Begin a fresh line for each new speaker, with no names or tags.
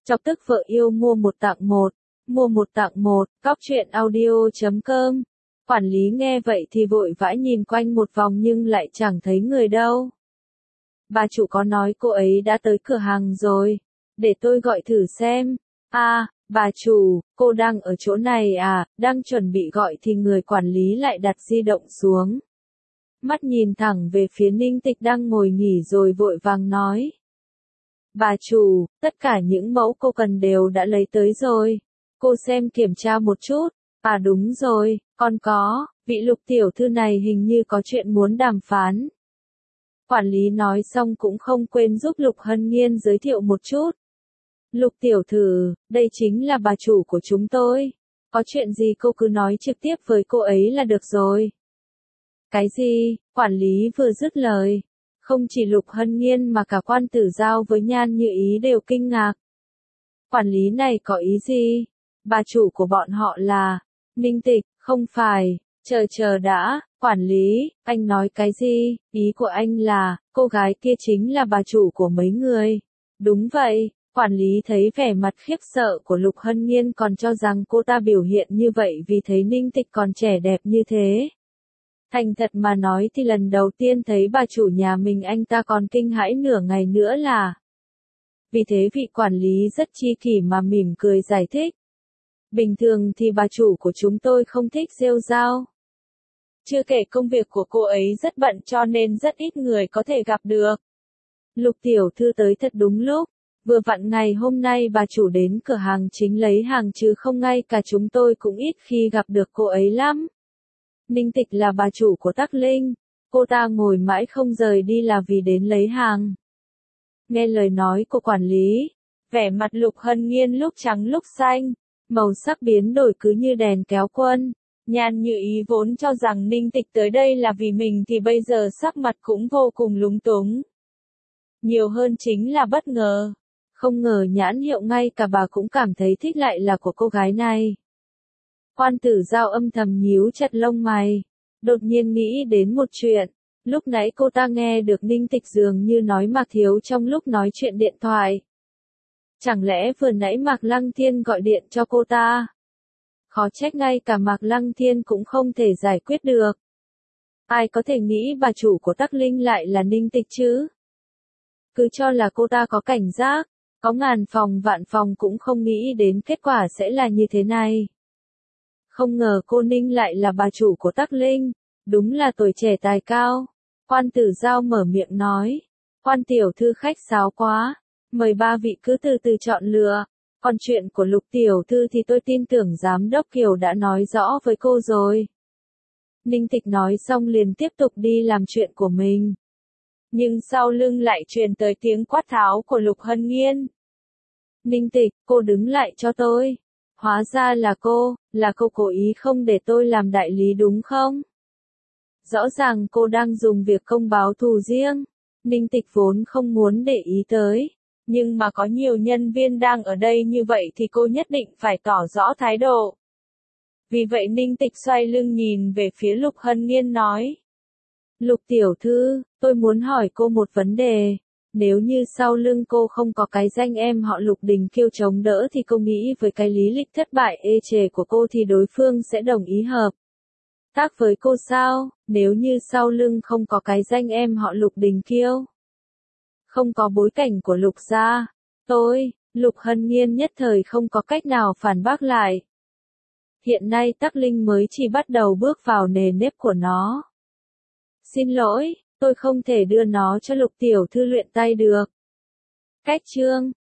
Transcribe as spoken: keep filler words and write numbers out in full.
Chọc tức vợ yêu mua một tặng một, mua một tặng một, cóc truyện audio chấm com. Quản lý nghe vậy thì vội vã nhìn quanh một vòng nhưng lại chẳng thấy người đâu. Bà chủ có nói cô ấy đã tới cửa hàng rồi, để tôi gọi thử xem. À, bà chủ, cô đang ở chỗ này à, đang chuẩn bị gọi thì người quản lý lại đặt di động xuống. Mắt nhìn thẳng về phía Ninh Tịch đang ngồi nghỉ rồi vội vàng nói. Bà chủ, tất cả những mẫu cô cần đều đã lấy tới rồi. Cô xem kiểm tra một chút. À đúng rồi, còn có, vị Lục tiểu thư này hình như có chuyện muốn đàm phán. Quản lý nói xong cũng không quên giúp Lục Hân Nhiên giới thiệu một chút. Lục tiểu thư, đây chính là bà chủ của chúng tôi. Có chuyện gì cô cứ nói trực tiếp với cô ấy là được rồi. Cái gì? Quản lý vừa dứt lời. Không chỉ Lục Hân Nhiên mà cả Quan Tử Giao với Nhan Như Ý đều kinh ngạc. Quản lý này có ý gì? Bà chủ của bọn họ là Ninh Tịch, không phải, chờ chờ đã, quản lý, anh nói cái gì? Ý của anh là, cô gái kia chính là bà chủ của mấy người. Đúng vậy, quản lý thấy vẻ mặt khiếp sợ của Lục Hân Nhiên còn cho rằng cô ta biểu hiện như vậy vì thấy Ninh Tịch còn trẻ đẹp như thế. Thành thật mà nói thì lần đầu tiên thấy bà chủ nhà mình anh ta còn kinh hãi nửa ngày nữa là. Vì thế vị quản lý rất chi kỷ mà mỉm cười giải thích. Bình thường thì bà chủ của chúng tôi không thích rêu rao. Chưa kể công việc của cô ấy rất bận cho nên rất ít người có thể gặp được. Lục tiểu thư tới thật đúng lúc. Vừa vặn ngày hôm nay bà chủ đến cửa hàng chính lấy hàng chứ không ngay cả chúng tôi cũng ít khi gặp được cô ấy lắm. Ninh Tịch là bà chủ của Tắc Linh. Cô ta ngồi mãi không rời đi là vì đến lấy hàng. Nghe lời nói của quản lý, vẻ mặt Lục Hân Nhiên lúc trắng lúc xanh, màu sắc biến đổi cứ như đèn kéo quân. Nhan Như Ý vốn cho rằng Ninh Tịch tới đây là vì mình thì bây giờ sắc mặt cũng vô cùng lúng túng. Nhiều hơn chính là bất ngờ. Không ngờ nhãn hiệu ngay cả bà cũng cảm thấy thích lại là của cô gái này. Quan Tử Giao âm thầm nhíu chặt lông mày, đột nhiên nghĩ đến một chuyện. Lúc nãy cô ta nghe được Ninh Tịch dường như nói Mạc Thiếu trong lúc nói chuyện điện thoại. Chẳng lẽ vừa nãy Mạc Lăng Thiên gọi điện cho cô ta? Khó trách ngay cả Mạc Lăng Thiên cũng không thể giải quyết được. Ai có thể nghĩ bà chủ của Tắc Linh lại là Ninh Tịch chứ? Cứ cho là cô ta có cảnh giác, có ngàn phòng vạn phòng cũng không nghĩ đến kết quả sẽ là như thế này. Không ngờ cô Ninh lại là bà chủ của Tắc Linh, đúng là tuổi trẻ tài cao. Quan Tử Giao mở miệng nói, Quan tiểu thư khách sáo quá, mời ba vị cứ từ từ chọn lựa, còn chuyện của Lục tiểu thư thì tôi tin tưởng giám đốc Kiều đã nói rõ với cô rồi. Ninh Tịch nói xong liền tiếp tục đi làm chuyện của mình. Nhưng sau lưng lại truyền tới tiếng quát tháo của Lục Hân Nhiên. Ninh Tịch, cô đứng lại cho tôi. Hóa ra là cô, là cô cố ý không để tôi làm đại lý đúng không? Rõ ràng cô đang dùng việc công báo thù riêng. Ninh Tịch vốn không muốn để ý tới. Nhưng mà có nhiều nhân viên đang ở đây như vậy thì cô nhất định phải tỏ rõ thái độ. Vì vậy Ninh Tịch xoay lưng nhìn về phía Lục Hân Nhiên nói. Lục tiểu thư, tôi muốn hỏi cô một vấn đề. Nếu như sau lưng cô không có cái danh em họ Lục Đình Kiêu chống đỡ thì cô nghĩ với cái lý lịch thất bại ê chề của cô thì đối phương sẽ đồng ý hợp tác với cô sao? Nếu như sau lưng không có cái danh em họ Lục Đình Kiêu, không có bối cảnh của Lục gia, tôi, Lục Hân Nhiên nhất thời không có cách nào phản bác lại. Hiện nay Tắc Linh mới chỉ bắt đầu bước vào nề nếp của nó. Xin lỗi, tôi không thể đưa nó cho Lục tiểu thư luyện tay được. Cách chương